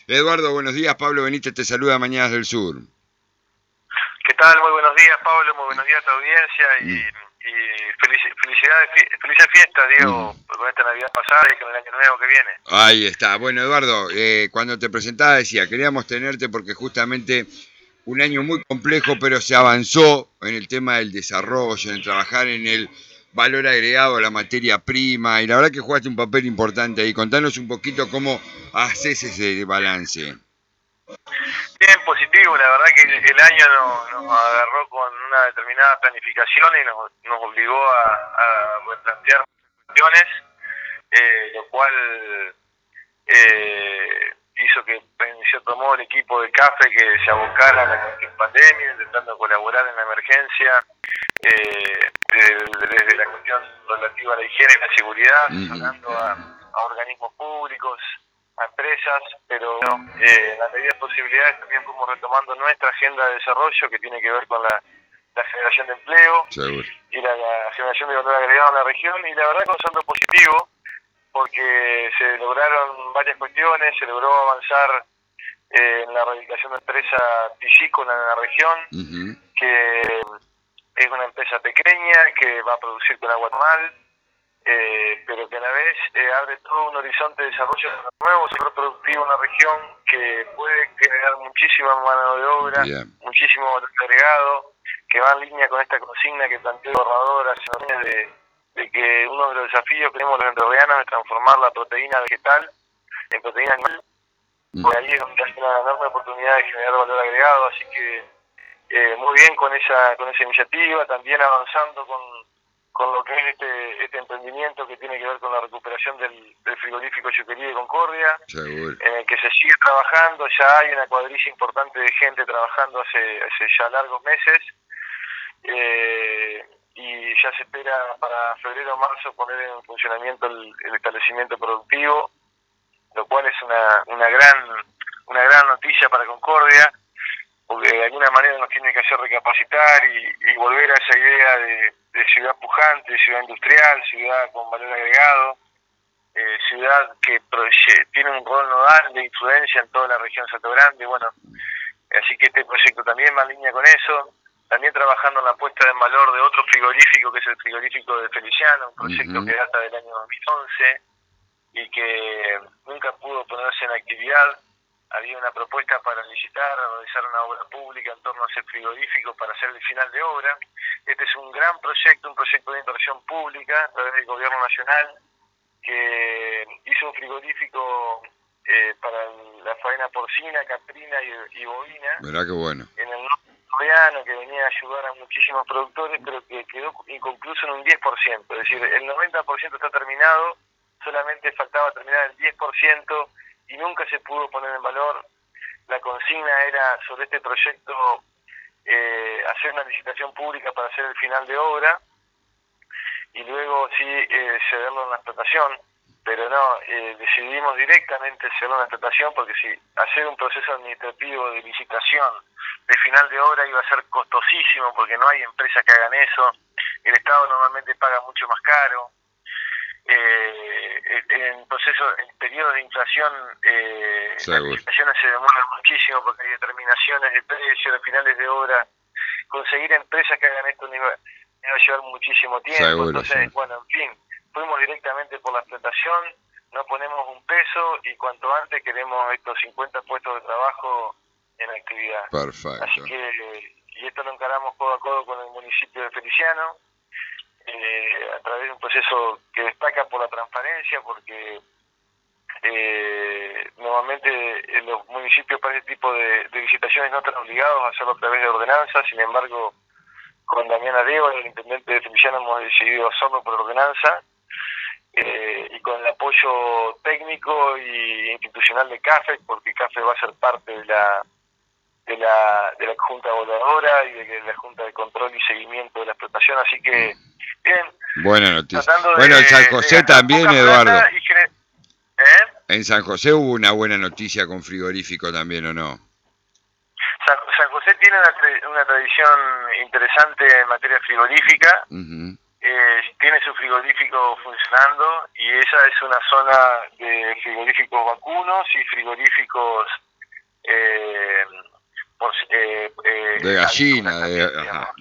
Eduardo, buenos días. Pablo Benítez te saluda, Mañanas del Sur. ¿Qué tal? Muy buenos días, Pablo, muy buenos días a tu audiencia y felices fiestas, Diego, con esta Navidad pasada y con el año nuevo que viene. Ahí está. Bueno, Eduardo, cuando te presentaba decía, queríamos tenerte porque justamente un año muy complejo, pero se avanzó en el tema del desarrollo, en trabajar en el valor agregado a la materia prima, y la verdad que jugaste un papel importante ahí. Contanos un poquito cómo haces ese balance. Bien positivo, la verdad que el año nos agarró con una determinada planificación y nos obligó a replantear cuestiones, lo cual hizo que en cierto modo el equipo de CAFE que se abocara a la cuestión pandemia, intentando colaborar en la emergencia, desde la cuestión relativa a la higiene y la seguridad, asesorando a organismos públicos, a empresas, pero en la medida de posibilidades también fuimos retomando nuestra agenda de desarrollo que tiene que ver con la generación de empleo. Seguro. Y la generación de valor agregado en la región, y la verdad con saldo positivo, porque se lograron varias cuestiones, se logró avanzar en la erradicación de empresa piscícola en la región, que es una empresa pequeña que va a producir con agua normal, pero que a la vez abre todo un horizonte de desarrollo nuevo, sector productivo en la región, que puede generar muchísima mano de obra, muchísimo valor agregado, que va en línea con esta consigna que planteó el gobernador hace unos días de que uno de los desafíos que tenemos los entrerrianos es transformar la proteína vegetal en proteína animal, y ahí es donde hay una enorme oportunidad de generar valor agregado, así que muy bien con esa iniciativa, también avanzando con lo que es este emprendimiento que tiene que ver con la recuperación del frigorífico Chuquería de Concordia, en el que se sigue trabajando, ya hay una cuadrilla importante de gente trabajando hace ya largos meses, y ya se espera para febrero o marzo poner en funcionamiento el establecimiento productivo, lo cual es una gran noticia para Concordia, porque de alguna manera nos tiene que hacer recapacitar y volver a esa idea de ciudad pujante, ciudad industrial, ciudad con valor agregado, ciudad que tiene un rol nodal de influencia en toda la región Salto Grande. Bueno, así que este proyecto también va en línea con eso, también trabajando en la puesta en valor de otro frigorífico, que es el frigorífico de Feliciano, un proyecto que data del año 2011 y que nunca pudo ponerse en actividad. Había una propuesta para licitar, realizar una obra pública en torno a ese frigorífico para hacer el final de obra. Este es un gran proyecto, un proyecto de inversión pública a través del gobierno nacional, que hizo un frigorífico para la faena porcina, caprina y bovina. Mirá qué bueno. En el norte coreano, que venía a ayudar a muchísimos productores, pero que quedó inconcluso en un 10%. Es decir, el 90% está terminado, solamente faltaba terminar el 10%, y nunca se pudo poner en valor. La consigna era sobre este proyecto hacer una licitación pública para hacer el final de obra y luego sí cederlo en la explotación, pero no, decidimos directamente cederlo en la explotación, porque si hacer un proceso administrativo de licitación de final de obra iba a ser costosísimo, porque no hay empresas que hagan eso, el Estado normalmente paga mucho más caro. En periodos de inflación las licitaciones se demoran muchísimo porque hay determinaciones de precios, de finales de obra. Conseguir empresas que hagan esto nos va a llevar muchísimo tiempo. Entonces, bueno, en fin, fuimos directamente por la explotación, no ponemos un peso y cuanto antes queremos estos 50 puestos de trabajo en actividad. Perfecto. Así que, y esto lo encaramos codo a codo con el municipio de Feliciano, a través de un proceso que destaca por la transparencia, porque normalmente los municipios para este tipo de licitaciones no están obligados a hacerlo a través de ordenanza. Sin embargo, con Damián Arevalo, el intendente de Feliciano, hemos decidido hacerlo por ordenanza, y con el apoyo técnico y institucional de CAFE, porque CAFE va a ser parte de la Junta Evaluadora y de la Junta de Control y Seguimiento de la Explotación, así que bien. Buena noticia. Bueno, en San José también, Eduardo. En San José hubo una buena noticia con frigorífico también, ¿o no? San José tiene una tradición interesante en materia frigorífica. tiene su frigorífico funcionando y esa es una zona de frigoríficos vacunos y frigoríficos de gallina, también, ajá.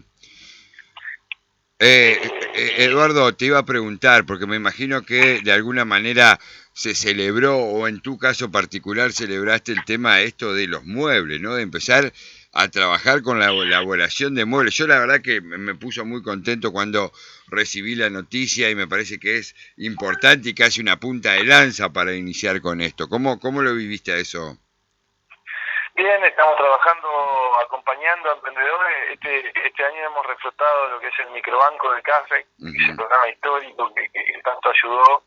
Eduardo, te iba a preguntar, porque me imagino que de alguna manera se celebró, o en tu caso particular celebraste el tema esto de los muebles, ¿no? De empezar a trabajar con la elaboración de muebles. Yo la verdad que me puso muy contento cuando recibí la noticia y me parece que es importante y casi una punta de lanza para iniciar con esto. ¿Cómo lo viviste a eso? Bien, estamos trabajando, acompañando a emprendedores. Este año hemos reflotado lo que es el microbanco de CAFEC, que es el programa histórico que tanto ayudó.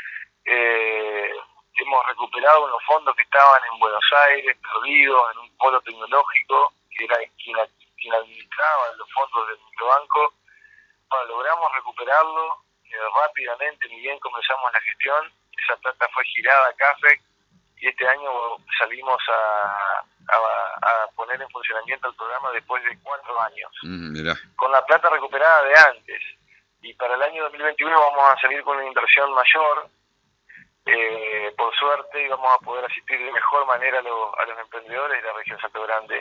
Hemos recuperado unos fondos que estaban en Buenos Aires, perdidos en un polo tecnológico, que era quien administraba los fondos del microbanco. Bueno, logramos recuperarlo rápidamente, ni bien comenzamos la gestión. Esa plata fue girada a CAFEC y este año salimos a poner en funcionamiento el programa después de 4 años, con la plata recuperada de antes. Y para el año 2021 vamos a salir con una inversión mayor, por suerte, y vamos a poder asistir de mejor manera a los emprendedores de la región Salto Grande.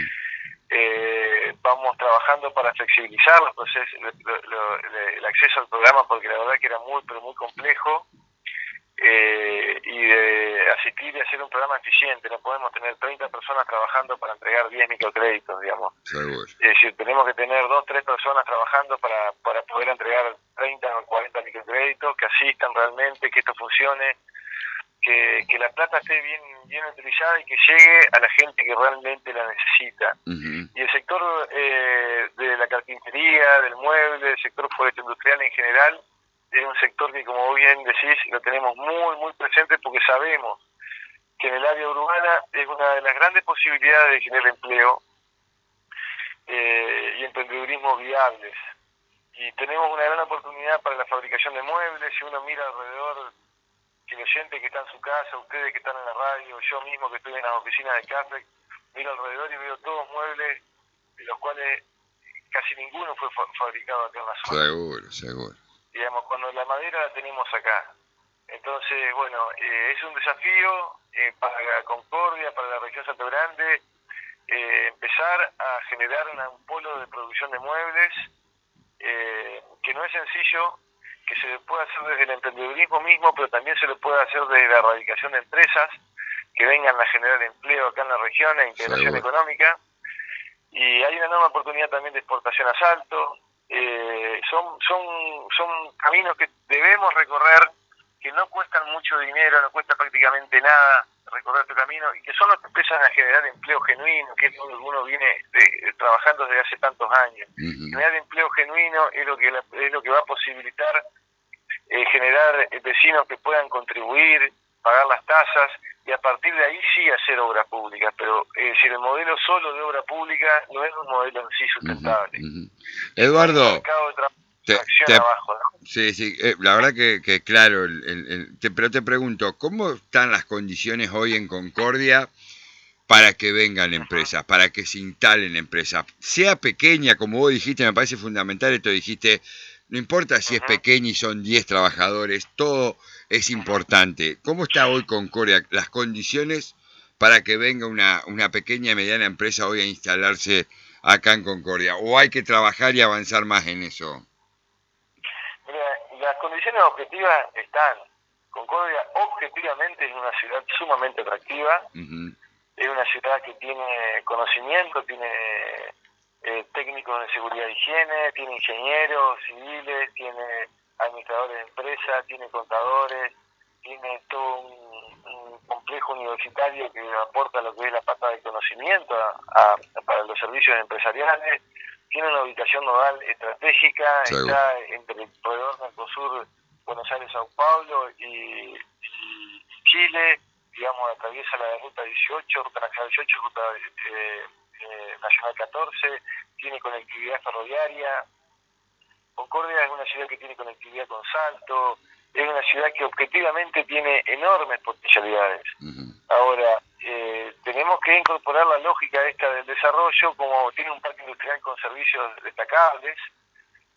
Vamos trabajando para flexibilizar los procesos, el acceso al programa, porque la verdad que era muy, pero muy complejo. Y de asistir y hacer un programa eficiente. No podemos tener 30 personas trabajando para entregar 10 microcréditos, digamos. Seguro. Es decir, tenemos que tener 2 o 3 personas trabajando para poder entregar 30 o 40 microcréditos, que asistan realmente, que esto funcione, que la plata esté bien utilizada y que llegue a la gente que realmente la necesita. Y el sector de la carpintería, del mueble, del sector forestal industrial en general, es un sector que, como bien decís, lo tenemos muy, muy presente porque sabemos que en el área urbana es una de las grandes posibilidades de generar empleo y emprendedurismo viables. Y tenemos una gran oportunidad para la fabricación de muebles. Si uno mira alrededor, que el oyente que está en su casa, ustedes que están en la radio, yo mismo que estoy en las oficinas de CAFEC, miro alrededor y veo todos muebles, de los cuales casi ninguno fue fabricado acá en la zona. Seguro. Digamos, cuando la madera la tenemos acá. Entonces, bueno, es un desafío para Concordia, para la región Salto Grande, empezar a generar un polo de producción de muebles, que no es sencillo, que se le puede hacer desde el emprendedurismo mismo, pero también se lo puede hacer desde la erradicación de empresas que vengan a generar empleo acá en la región, e integración económica. Y hay una enorme oportunidad también de exportación a Salto. Son caminos que debemos recorrer, que no cuestan mucho dinero, no cuesta prácticamente nada recorrer este camino, y que son los que empiezan a generar empleo genuino, que es lo que uno viene trabajando desde hace tantos años. Generar empleo genuino es lo que va a posibilitar generar vecinos que puedan contribuir, pagar las tasas, y a partir de ahí sí hacer obras públicas. Pero si el modelo solo de obra pública no es un modelo en sí sustentable. Eduardo, abajo, ¿no? Sí, la verdad que claro, pero te pregunto, ¿cómo están las condiciones hoy en Concordia para que vengan empresas, para que se instalen empresas? Sea pequeña, como vos dijiste, me parece fundamental esto, dijiste, no importa si es pequeña y son 10 trabajadores, todo es importante. ¿Cómo está hoy Concordia, las condiciones para que venga una pequeña y mediana empresa hoy a instalarse acá en Concordia? ¿O hay que trabajar y avanzar más en eso? Mira, las condiciones objetivas están. Concordia objetivamente es una ciudad sumamente atractiva. Es una ciudad que tiene conocimiento, tiene técnicos de seguridad e higiene, tiene ingenieros civiles, tiene administradores de empresas, tiene contadores, tiene todo un complejo universitario que aporta lo que es la pata de conocimiento para los servicios empresariales. Tiene una ubicación nodal estratégica, está entre el corredor Mercosur, Buenos Aires, Sao Paulo y Chile, digamos, atraviesa la ruta 18, ruta nacional 18, ruta nacional 14, tiene conectividad ferroviaria. Concordia es una ciudad que tiene conectividad con Salto, es una ciudad que objetivamente tiene enormes potencialidades. Ahora, tenemos que incorporar la lógica esta del desarrollo, como tiene un parque industrial con servicios destacables,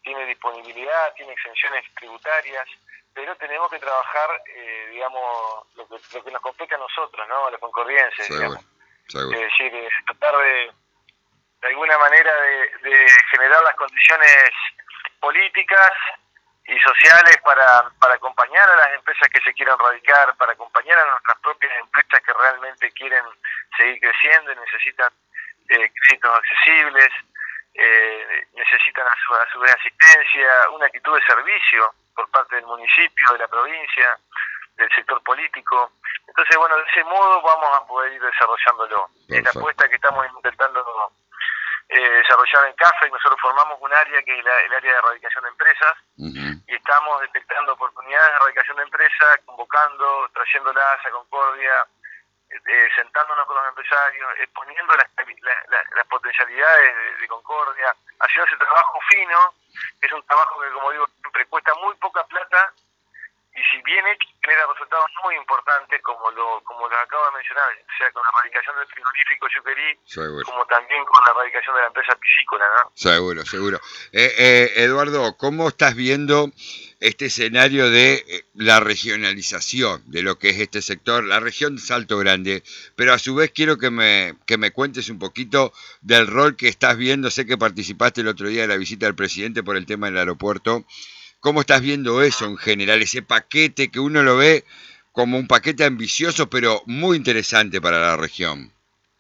tiene disponibilidad, tiene exenciones tributarias, pero tenemos que trabajar, digamos, lo que nos compete a nosotros, ¿no? A los concordienses, digamos. Seguro. Es decir, tratar de alguna manera de generar las condiciones políticas y sociales para acompañar a las empresas que se quieran radicar, para acompañar a nuestras propias empresas que realmente quieren seguir creciendo y necesitan créditos accesibles, necesitan a su vez asistencia, una actitud de servicio por parte del municipio, de la provincia, del sector político. Entonces, bueno, de ese modo vamos a poder ir desarrollándolo. Es la apuesta que estamos intentando desarrollar en CAFE, y nosotros formamos un área que es el área de erradicación de empresas, y estamos detectando oportunidades de erradicación de empresas, convocando, trayéndolas a Concordia, sentándonos con los empresarios, exponiendo las potencialidades de Concordia, haciendo ese trabajo fino, que es un trabajo que, como digo, siempre cuesta muy poca plata, y si bien hecho genera resultados muy importantes, como lo acabo de mencionar, sea con la erradicación del frigorífico Yuquerí, como también con la erradicación de la empresa piscícola, ¿no? Seguro. Eduardo, ¿cómo estás viendo este escenario de la regionalización de lo que es este sector, la región de Salto Grande? Pero a su vez quiero que me cuentes un poquito del rol que estás viendo. Sé que participaste el otro día de la visita del presidente por el tema del aeropuerto. ¿Cómo estás viendo eso en general, ese paquete que uno lo ve como un paquete ambicioso pero muy interesante para la región?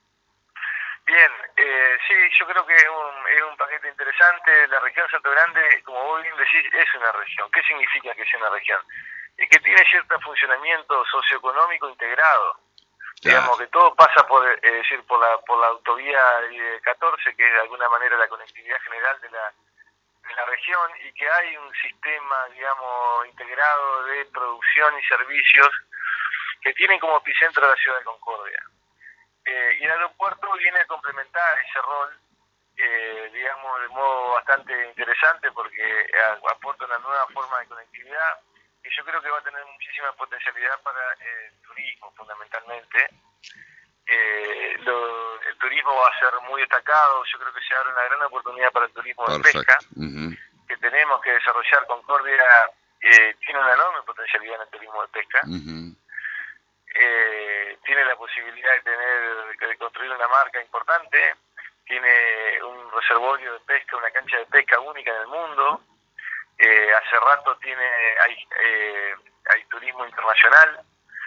Bien, sí, yo creo que es un paquete interesante. La región Salto Grande, como vos bien decís, es una región. ¿Qué significa que sea una región? Es que tiene cierto funcionamiento socioeconómico integrado. Claro. Digamos que todo pasa por la autovía 14, que es de alguna manera la conectividad general de la región, y que hay un sistema, digamos, integrado de producción y servicios que tienen como epicentro la ciudad de Concordia. Y el aeropuerto viene a complementar ese rol, digamos, de modo bastante interesante, porque aporta una nueva forma de conectividad que yo creo que va a tener muchísima potencialidad para el turismo, fundamentalmente. El turismo va a ser muy destacado. Yo creo que se abre una gran oportunidad para el turismo de pesca, que tenemos que desarrollar. Concordia tiene una enorme potencialidad en el turismo de pesca. Tiene la posibilidad de construir una marca importante, tiene un reservorio de pesca, una cancha de pesca única en el mundo. Hace rato hay turismo internacional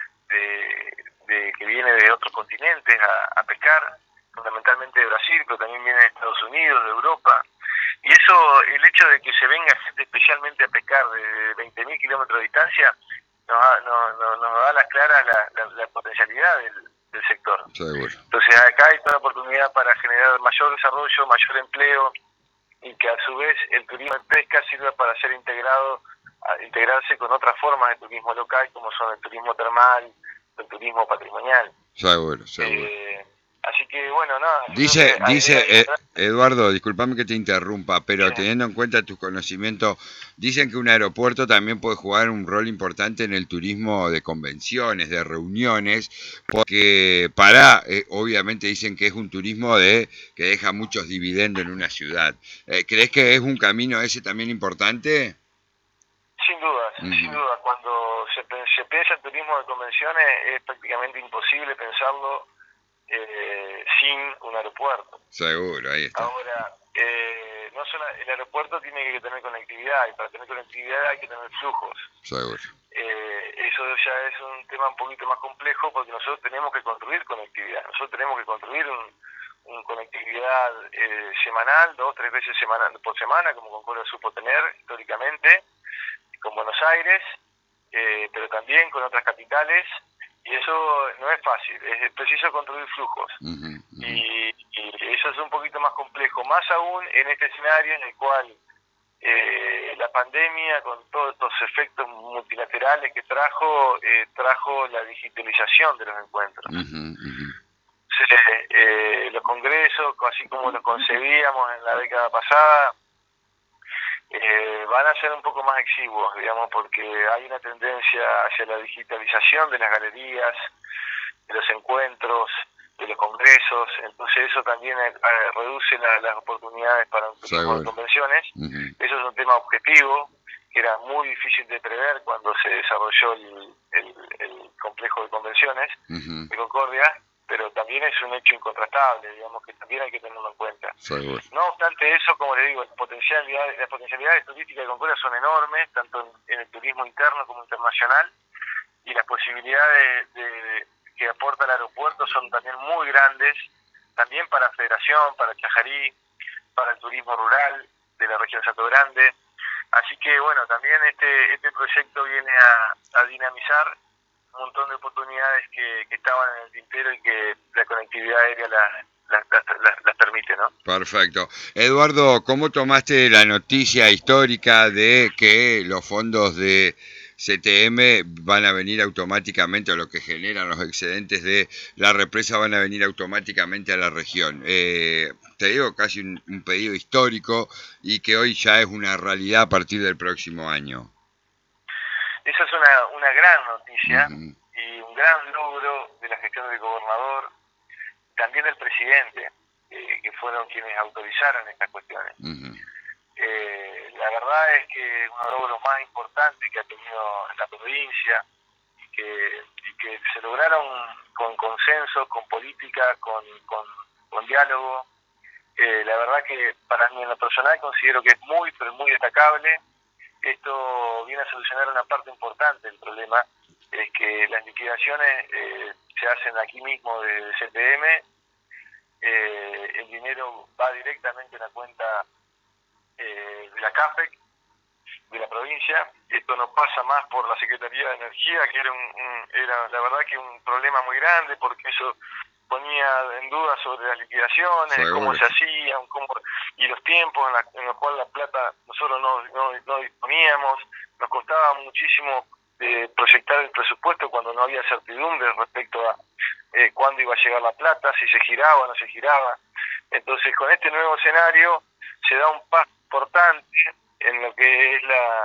que viene de otros continentes a pescar, fundamentalmente de Brasil, pero también viene de Estados Unidos, de Europa. Y eso, el hecho de que se venga gente especialmente a pescar de 20.000 kilómetros de distancia, nos da las claras la potencialidad del sector. Seguro. Entonces acá hay toda la oportunidad para generar mayor desarrollo, mayor empleo, y que a su vez el turismo de pesca sirva para ser integrarse con otras formas de turismo local, como son el turismo termal, el turismo patrimonial. Seguro. Así que bueno, nada. Dice Eduardo, discúlpame que te interrumpa, pero teniendo en cuenta tus conocimientos, dicen que un aeropuerto también puede jugar un rol importante en el turismo de convenciones, de reuniones, porque obviamente dicen que es un turismo que deja muchos dividendos en una ciudad. ¿Crees que es un camino ese también importante? Sin duda. Cuando se piensa en turismo de convenciones es prácticamente imposible pensarlo sin un aeropuerto. Seguro, ahí está. Ahora, no solo el aeropuerto tiene que tener conectividad, y para tener conectividad hay que tener flujos. Seguro. Eso ya es un tema un poquito más complejo, porque nosotros tenemos que construir conectividad. Nosotros tenemos que construir una conectividad semanal, 2-3 veces por semana, como Concordia supo tener históricamente, con Buenos Aires, pero también con otras capitales. Y eso no es fácil, es preciso construir flujos. Y eso es un poquito más complejo, más aún en este escenario en el cual la pandemia, con todos estos efectos multilaterales que trajo la digitalización de los encuentros. Los congresos, así como los concebíamos en la década pasada, van a ser un poco más exiguos, digamos, porque hay una tendencia hacia la digitalización de las galerías, de los encuentros, de los congresos. Entonces entonces eso también reduce las oportunidades para un turismo de convenciones. Eso es un tema objetivo que era muy difícil de prever cuando se desarrolló el complejo de convenciones de Concordia, pero también es un hecho incontrastable, digamos, que también hay que tenerlo en cuenta. No obstante eso, como le digo, las potencialidades turísticas de Concordia son enormes, tanto en el turismo interno como internacional, y las posibilidades que aporta el aeropuerto son también muy grandes, también para Federación, para Chajarí, para el turismo rural de la región de Salto Grande. Así que bueno, también este proyecto viene a dinamizar un montón de oportunidades que estaban en el tintero y que la conectividad aérea las permite, ¿no? Perfecto. Eduardo, ¿cómo tomaste la noticia histórica de que los fondos de CTM van a venir automáticamente, o lo que generan los excedentes de la represa van a venir automáticamente a la región? Te digo, casi un pedido histórico y que hoy ya es una realidad a partir del próximo año. Esa es una gran noticia y un gran logro de la gestión del gobernador, también del presidente, que fueron quienes autorizaron estas cuestiones. La verdad es que uno de los logros más importantes que ha tenido la provincia y que se lograron con consenso, con política, con diálogo. La verdad que para mí en lo personal considero que es muy, pero muy destacable. Esto viene a solucionar una parte importante del problema, es que las liquidaciones se hacen aquí mismo de CTM, el dinero va directamente a la cuenta de la CAFEC, de la provincia. Esto no pasa más por la Secretaría de Energía, que era la verdad que un problema muy grande, porque eso ponía en duda sobre las liquidaciones, cómo se hacían, y los tiempos en los cuales la plata nosotros no disponíamos. Nos costaba muchísimo proyectar el presupuesto cuando no había certidumbre respecto a cuándo iba a llegar la plata, si se giraba o no se giraba. Entonces, con este nuevo escenario se da un paso importante en lo que es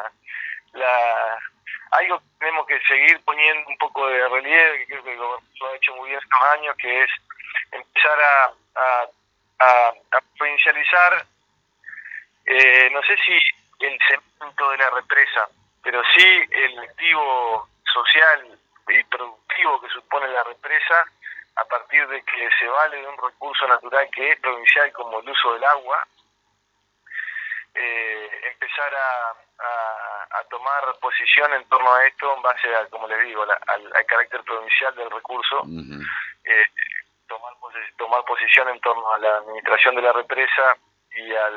algo que tenemos que seguir poniendo un poco de relieve, que creo que lo ha hecho muy bien estos años, que es empezar a provincializar, no sé si el cemento de la represa, pero sí el activo social y productivo que supone la represa, a partir de que se vale de un recurso natural que es provincial como el uso del agua. Empezar a tomar posición en torno a esto en base a, como les digo, al carácter provincial del recurso, tomar posición en torno a la administración de la represa y a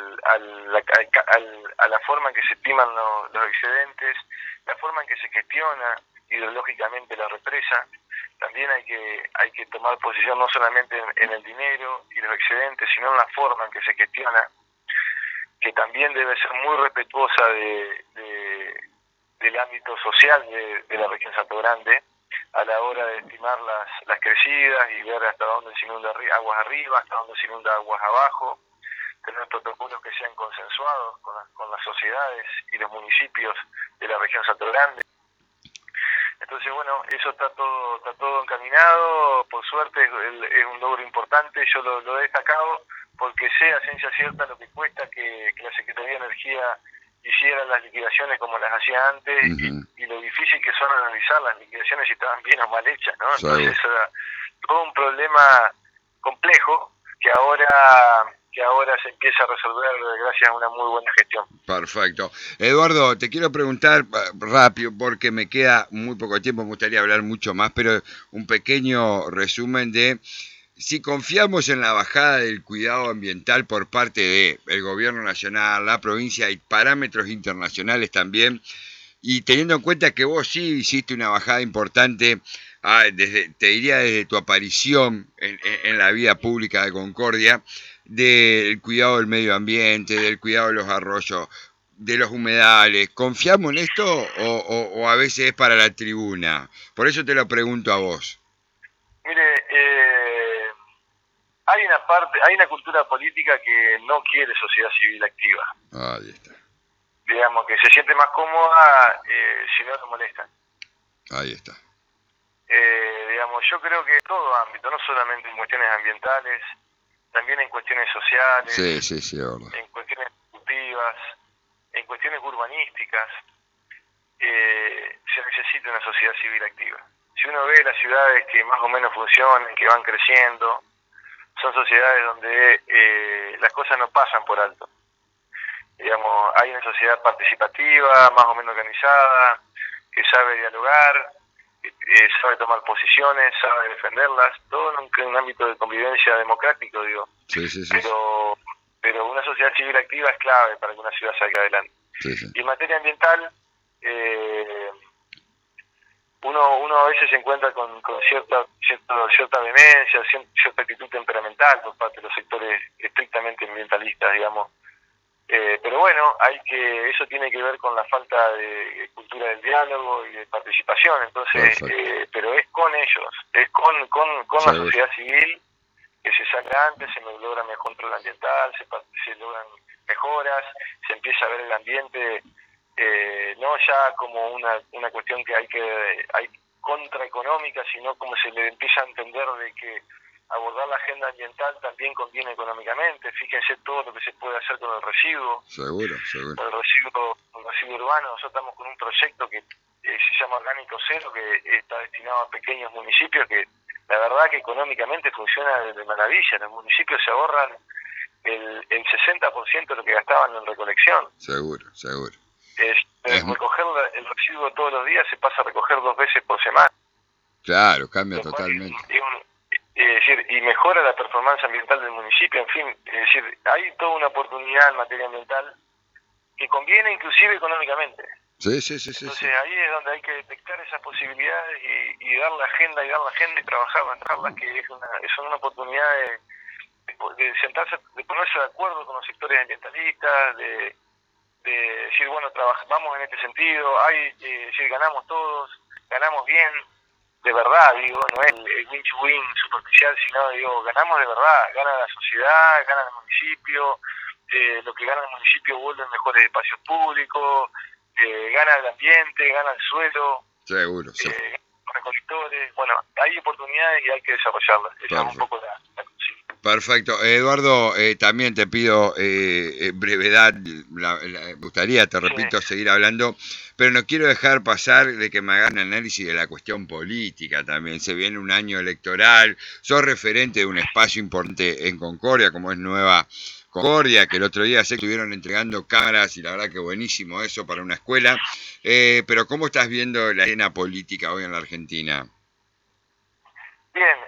la forma en que se estiman los excedentes, la forma en que se gestiona ideológicamente la represa. También hay que tomar posición no solamente en el dinero y los excedentes, sino en la forma en que se gestiona, que también debe ser muy respetuosa del ámbito social de la región Salto Grande, a la hora de estimar las crecidas y ver hasta dónde se inunda aguas arriba, hasta dónde se inunda aguas abajo, tener protocolos que sean consensuados con las sociedades y los municipios de la región Salto Grande. Entonces, bueno, eso está todo encaminado. Por suerte es un logro importante. Yo lo he destacado porque sé a ciencia cierta lo que cuesta que la Secretaría de Energía hiciera las liquidaciones como las hacía antes, y lo difícil que son analizar las liquidaciones si estaban bien o mal hechas, ¿no? Entonces era todo un problema complejo que ahora se empieza a resolver gracias a una muy buena gestión. Perfecto. Eduardo, te quiero preguntar rápido, porque me queda muy poco tiempo, me gustaría hablar mucho más, pero un pequeño resumen de si confiamos en la bajada del cuidado ambiental por parte del gobierno nacional, la provincia y parámetros internacionales también, y teniendo en cuenta que vos sí hiciste una bajada importante, te diría desde tu aparición en la vida pública de Concordia, del cuidado del medio ambiente, del cuidado de los arroyos, de los humedales. ¿Confiamos en esto o a veces es para la tribuna? Por eso te lo pregunto a vos. Mire, hay una cultura política que no quiere sociedad civil activa. Ahí está. Digamos, que se siente más cómoda si no se molesta. Ahí está. Digamos, yo creo que en todo ámbito, no solamente en cuestiones ambientales, también en cuestiones sociales, sí, sí, sí, es verdad. en cuestiones productivas, en cuestiones urbanísticas, se necesita una sociedad civil activa. Si uno ve las ciudades que más o menos funcionan, que van creciendo, son sociedades donde las cosas no pasan por alto. Digamos, hay una sociedad participativa, más o menos organizada, que sabe dialogar, sabe tomar posiciones, sabe defenderlas, todo en un ámbito de convivencia democrático, digo. Sí, sí, sí. Pero una sociedad civil activa es clave para que una ciudad salga adelante. Sí, sí. Y en materia ambiental, uno a veces se encuentra con cierta vehemencia, cierta actitud temperamental por parte de los sectores estrictamente ambientalistas, digamos. Pero bueno, eso tiene que ver con la falta de cultura del diálogo y de participación, entonces, pero es con ellos, es con la sociedad civil que se sale antes, se logra mejor control ambiental, se logran mejoras, se empieza a ver el ambiente no ya como una cuestión que hay contraeconómica, sino como se le empieza a entender de que abordar la agenda ambiental también conviene económicamente. Fíjense todo lo que se puede hacer con el residuo. Seguro. Con el residuo urbano. Nosotros estamos con un proyecto que se llama Orgánico Cero, que está destinado a pequeños municipios, que la verdad que económicamente funciona de maravilla. Los municipios se ahorran el 60% de lo que gastaban en recolección. Seguro. Recoger el residuo todos los días se pasa a recoger 2 veces por semana. Claro, cambia totalmente. Y mejora la performance ambiental del municipio, en fin, es decir, hay toda una oportunidad en materia ambiental que conviene inclusive económicamente. Sí. Entonces ahí es donde hay que detectar esas posibilidades y dar la agenda y trabajarlas, que son una oportunidad de sentarse, de ponerse de acuerdo con los sectores ambientalistas, de decir, bueno, vamos en este sentido, decir, ganamos todos, ganamos bien, de verdad, digo, no es el win-to-win superficial, sino, digo, ganamos de verdad, gana la sociedad, gana el municipio, lo que gana el municipio vuelve en mejores espacios públicos, gana el ambiente, gana el suelo, seguro, sí. Gana los recolectores, bueno, hay oportunidades y hay que desarrollarlas, esa es un poco la consigna. Perfecto. Eduardo, también te pido brevedad, me gustaría, te repito, seguir hablando, pero no quiero dejar pasar de que me hagas un análisis de la cuestión política también. Se viene un año electoral, sos referente de un espacio importante en Concordia, como es Nueva Concordia, que el otro día sé que estuvieron entregando cámaras y la verdad que buenísimo eso para una escuela, pero ¿cómo estás viendo la escena política hoy en la Argentina? Bien,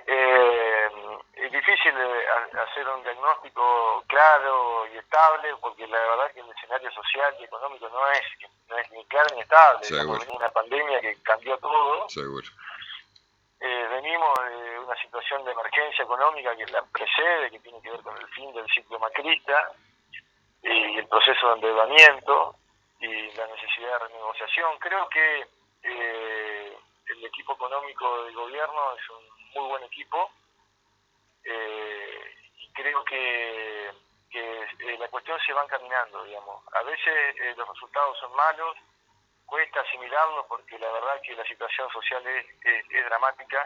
es difícil hacer un diagnóstico claro y estable, porque la verdad que el escenario social y económico no es ni claro ni estable. Estamos en una pandemia que cambió todo. Seguro. Venimos de una situación de emergencia económica que la precede, que tiene que ver con el fin del ciclo macrista y el proceso de endeudamiento y la necesidad de renegociación. Creo que el equipo económico del gobierno es un muy buen equipo y creo que la cuestión se va encaminando, digamos. A veces los resultados son malos, cuesta asimilarlos porque la verdad que la situación social es dramática,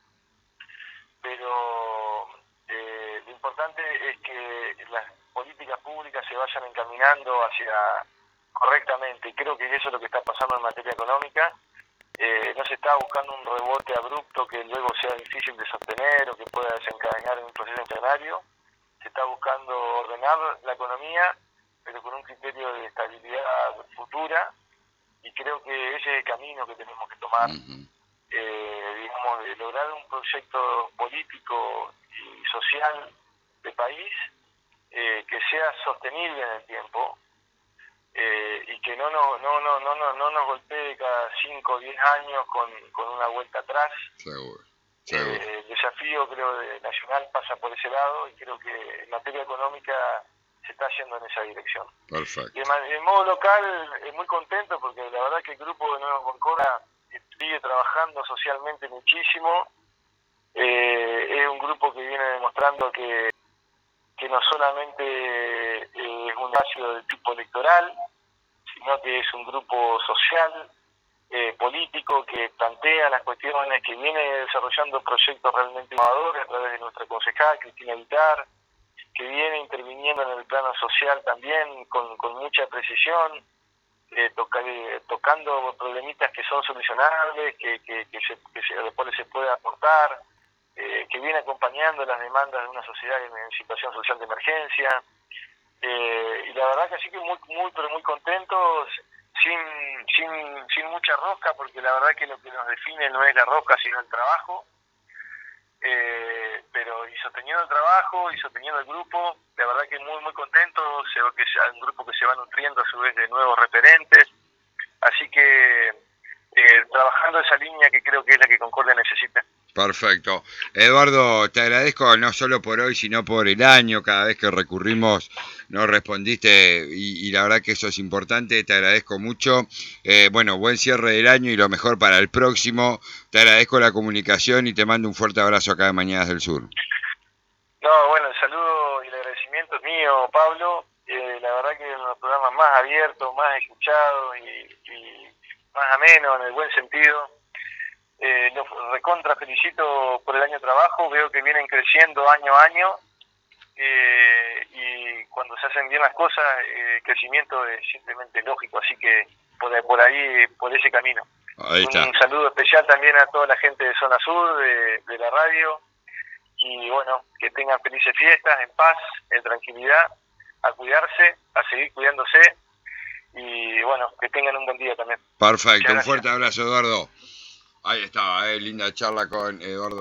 pero lo importante es que las políticas públicas se vayan encaminando correctamente, y creo que eso es lo que está pasando en materia económica. No se está buscando un rebote abrupto que luego sea difícil de sostener o que pueda desencadenar en un proceso inflacionario. Se está buscando ordenar la economía, pero con un criterio de estabilidad futura, y creo que ese es el camino que tenemos que tomar, digamos, de lograr un proyecto político y social de país que sea sostenible en el tiempo, y que no nos golpee cada 5 o 10 años con una vuelta atrás. Seguro. El desafío, creo, nacional pasa por ese lado, y creo que en materia económica se está yendo en esa dirección. Perfecto. Y en modo local, muy contento porque la verdad que el grupo de Nueva Concordia sigue trabajando socialmente muchísimo. Es un grupo que viene demostrando que no solamente es un espacio de tipo electoral, sino que es un grupo social, político, que plantea las cuestiones, que viene desarrollando proyectos realmente innovadores a través de nuestra concejal Cristina Vitar, viene interviniendo en el plano social también con mucha precisión, tocando problemitas que son solucionables, a los cuales se puede aportar, que viene acompañando las demandas de una sociedad en situación social de emergencia, y la verdad que así que pero muy contentos, sin mucha rosca, porque la verdad que lo que nos define no es la rosca sino el trabajo, pero y sosteniendo el trabajo y sosteniendo el grupo, la verdad que muy contentos, se ve que es un grupo que se va nutriendo a su vez de nuevos referentes, así que trabajando esa línea que creo que es la que Concordia necesita. Perfecto. Eduardo, te agradezco no solo por hoy, sino por el año. Cada vez que recurrimos nos respondiste y la verdad que eso es importante. Te agradezco mucho. Bueno, buen cierre del año y lo mejor para el próximo. Te agradezco la comunicación y te mando un fuerte abrazo acá de Mañanas del Sur. No, bueno, el saludo y el agradecimiento es mío, Pablo. La verdad que uno de los programas más abiertos, más escuchados y más ameno en el buen sentido. Los recontra felicito por el año de trabajo, veo que vienen creciendo año a año, y cuando se hacen bien las cosas, el crecimiento es simplemente lógico, así que por ahí, por ese camino. Ahí está. Un saludo especial también a toda la gente de Zona Sur, de la radio, y bueno, que tengan felices fiestas, en paz, en tranquilidad, a cuidarse, a seguir cuidándose, y bueno, que tengan un buen día también. Perfecto, un fuerte abrazo, Eduardo. Ahí estaba, linda charla con Eduardo.